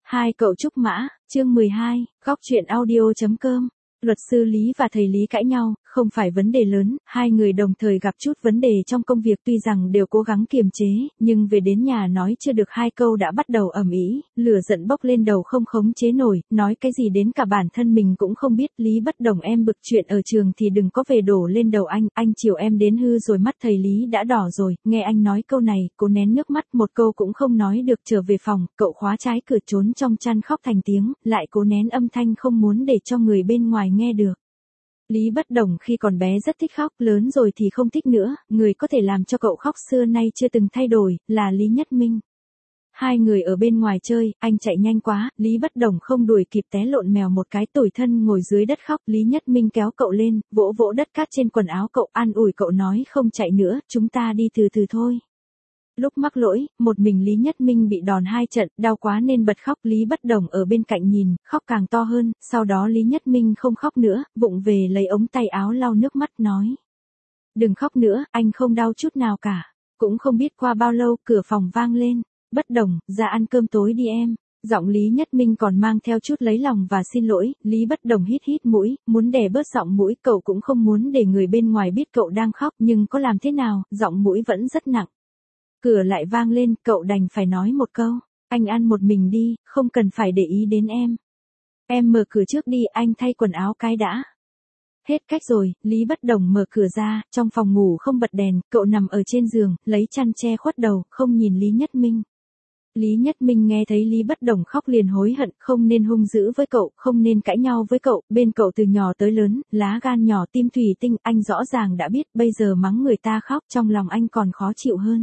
Hai cậu trúc mã, chương 12, góc truyện audio.com. Luật sư Lý và thầy Lý cãi nhau, không phải vấn đề lớn, hai người đồng thời gặp chút vấn đề trong công việc tuy rằng đều cố gắng kiềm chế, nhưng về đến nhà nói chưa được hai câu đã bắt đầu ầm ĩ, lửa giận bốc lên đầu không khống chế nổi, nói cái gì đến cả bản thân mình cũng không biết. Lý bất đồng em bực chuyện ở trường thì đừng có về đổ lên đầu anh chiều em đến hư rồi. Mắt thầy Lý đã đỏ rồi, nghe anh nói câu này, cô nén nước mắt một câu cũng không nói được. Trở về phòng, cậu khóa trái cửa trốn trong chăn khóc thành tiếng, lại cố nén âm thanh không muốn để cho người bên ngoài nghe được. Lý bất đồng khi còn bé rất thích khóc, lớn rồi thì không thích nữa, người có thể làm cho cậu khóc xưa nay chưa từng thay đổi, là Lý Nhất Minh. Hai người ở bên ngoài chơi, anh chạy nhanh quá, Lý bất đồng không đuổi kịp té lộn mèo một cái, tủi thân ngồi dưới đất khóc. Lý Nhất Minh kéo cậu lên, vỗ vỗ đất cát trên quần áo cậu, an ủi cậu nói không chạy nữa, chúng ta đi từ từ thôi. Lúc mắc lỗi, một mình Lý Nhất Minh bị đòn 2 trận, đau quá nên bật khóc. Lý bất đồng ở bên cạnh nhìn, khóc càng to hơn, sau đó Lý Nhất Minh không khóc nữa, vụng về lấy ống tay áo lau nước mắt nói. Đừng khóc nữa, anh không đau chút nào cả. Cũng không biết qua bao lâu, cửa phòng vang lên. Bất đồng, ra ăn cơm tối đi em. Giọng Lý Nhất Minh còn mang theo chút lấy lòng và xin lỗi. Lý bất đồng hít hít mũi, muốn đè bớt giọng mũi, cậu cũng không muốn để người bên ngoài biết cậu đang khóc, nhưng có làm thế nào, giọng mũi vẫn rất nặng. Cửa lại vang lên, cậu đành phải nói một câu, anh ăn một mình đi, không cần phải để ý đến em. Em mở cửa trước đi, anh thay quần áo cái đã. Hết cách rồi, Lý bất đồng mở cửa ra, trong phòng ngủ không bật đèn, cậu nằm ở trên giường, lấy chăn che khuất đầu, không nhìn Lý Nhất Minh. Lý Nhất Minh nghe thấy Lý bất đồng khóc liền hối hận, không nên hung dữ với cậu, không nên cãi nhau với cậu, bên cậu từ nhỏ tới lớn, lá gan nhỏ tim thủy tinh, anh rõ ràng đã biết, bây giờ mắng người ta khóc, trong lòng anh còn khó chịu hơn.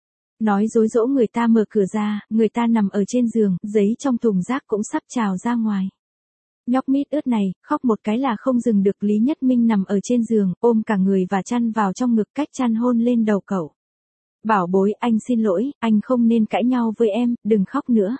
Nói dối dỗ người ta mở cửa ra, người ta nằm ở trên giường, giấy trong thùng rác cũng sắp trào ra ngoài. Nhóc mít ướt này, khóc một cái là không dừng được. Lý Nhất Minh nằm ở trên giường, ôm cả người và chăn vào trong ngực, cách chăn hôn lên đầu cậu. Bảo bối, anh xin lỗi, anh không nên cãi nhau với em, đừng khóc nữa.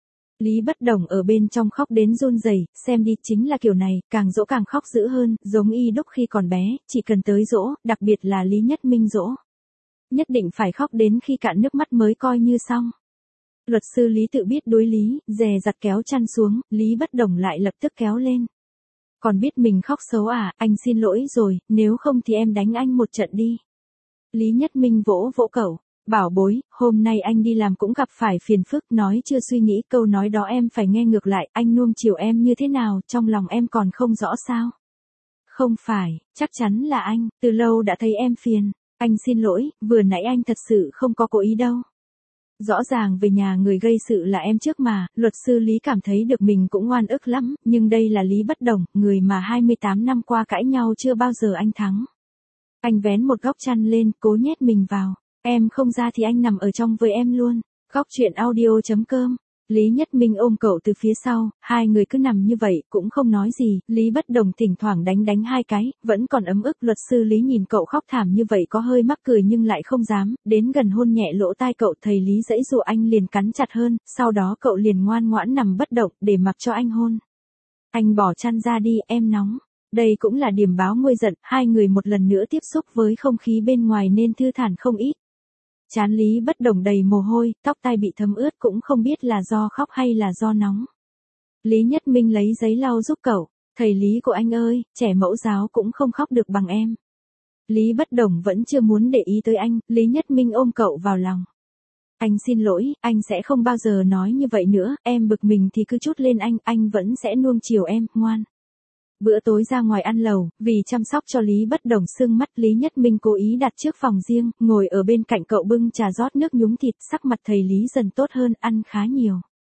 Lý bất đồng ở bên trong khóc đến run rẩy, xem đi, chính là kiểu này, càng dỗ càng khóc dữ hơn, giống y đúc khi còn bé, chỉ cần tới dỗ, đặc biệt là Lý Nhất Minh dỗ. Nhất định phải khóc đến khi cạn nước mắt mới coi như xong. Luật sư Lý tự biết đối lý, dè dặt kéo chăn xuống, Lý bất đồng lại lập tức kéo lên. Còn biết mình khóc xấu à, anh xin lỗi rồi, nếu không thì em đánh anh một trận đi. Lý Nhất Minh vỗ vỗ cậu, bảo bối, hôm nay anh đi làm cũng gặp phải phiền phức, nói chưa suy nghĩ, câu nói đó em phải nghe ngược lại, anh nuông chiều em như thế nào, trong lòng em còn không rõ sao. Không phải, chắc chắn là anh, từ lâu đã thấy em phiền. Anh xin lỗi, vừa nãy anh thật sự không có cố ý đâu. Rõ ràng về nhà người gây sự là em trước mà, luật sư Lý cảm thấy được mình cũng oan ức lắm, nhưng đây là Lý bất đồng, người mà 28 năm qua cãi nhau chưa bao giờ anh thắng. Anh vén một góc chăn lên, cố nhét mình vào, em không ra thì anh nằm ở trong với em luôn. Góc truyện audio.com. Lý Nhất Minh ôm cậu từ phía sau, hai người cứ nằm như vậy, cũng không nói gì, Lý bất đồng thỉnh thoảng đánh 2 cái, vẫn còn ấm ức. Luật sư Lý nhìn cậu khóc thảm như vậy có hơi mắc cười nhưng lại không dám, đến gần hôn nhẹ lỗ tai cậu. Thầy Lý giãy giụa, anh liền cắn chặt hơn, sau đó cậu liền ngoan ngoãn nằm bất động, để mặc cho anh hôn. Anh bỏ chăn ra đi, em nóng. Đây cũng là điểm báo nguôi giận, hai người một lần nữa tiếp xúc với không khí bên ngoài nên thư thản không ít. Trán Lý bất đồng đầy mồ hôi, tóc tai bị thấm ướt, cũng không biết là do khóc hay là do nóng. Lý Nhất Minh lấy giấy lau giúp cậu, thầy Lý của anh ơi, trẻ mẫu giáo cũng không khóc được bằng em. Lý bất đồng vẫn chưa muốn để ý tới anh, Lý Nhất Minh ôm cậu vào lòng. Anh xin lỗi, anh sẽ không bao giờ nói như vậy nữa, em bực mình thì cứ trút lên anh vẫn sẽ nuông chiều em, ngoan. Bữa tối ra ngoài ăn lẩu, vì chăm sóc cho Lý bất đồng sưng mắt, Lý Nhất Minh cố ý đặt trước phòng riêng, ngồi ở bên cạnh cậu bưng trà rót nước nhúng thịt, sắc mặt thầy Lý dần tốt hơn, ăn khá nhiều.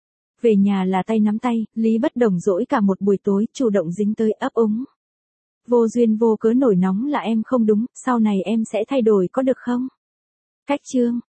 Về nhà là tay nắm tay, Lý bất đồng dỗi cả một buổi tối, chủ động dính tới, ấp úng. Vô duyên vô cớ nổi nóng là em không đúng, sau này em sẽ thay đổi có được không? Cách chương.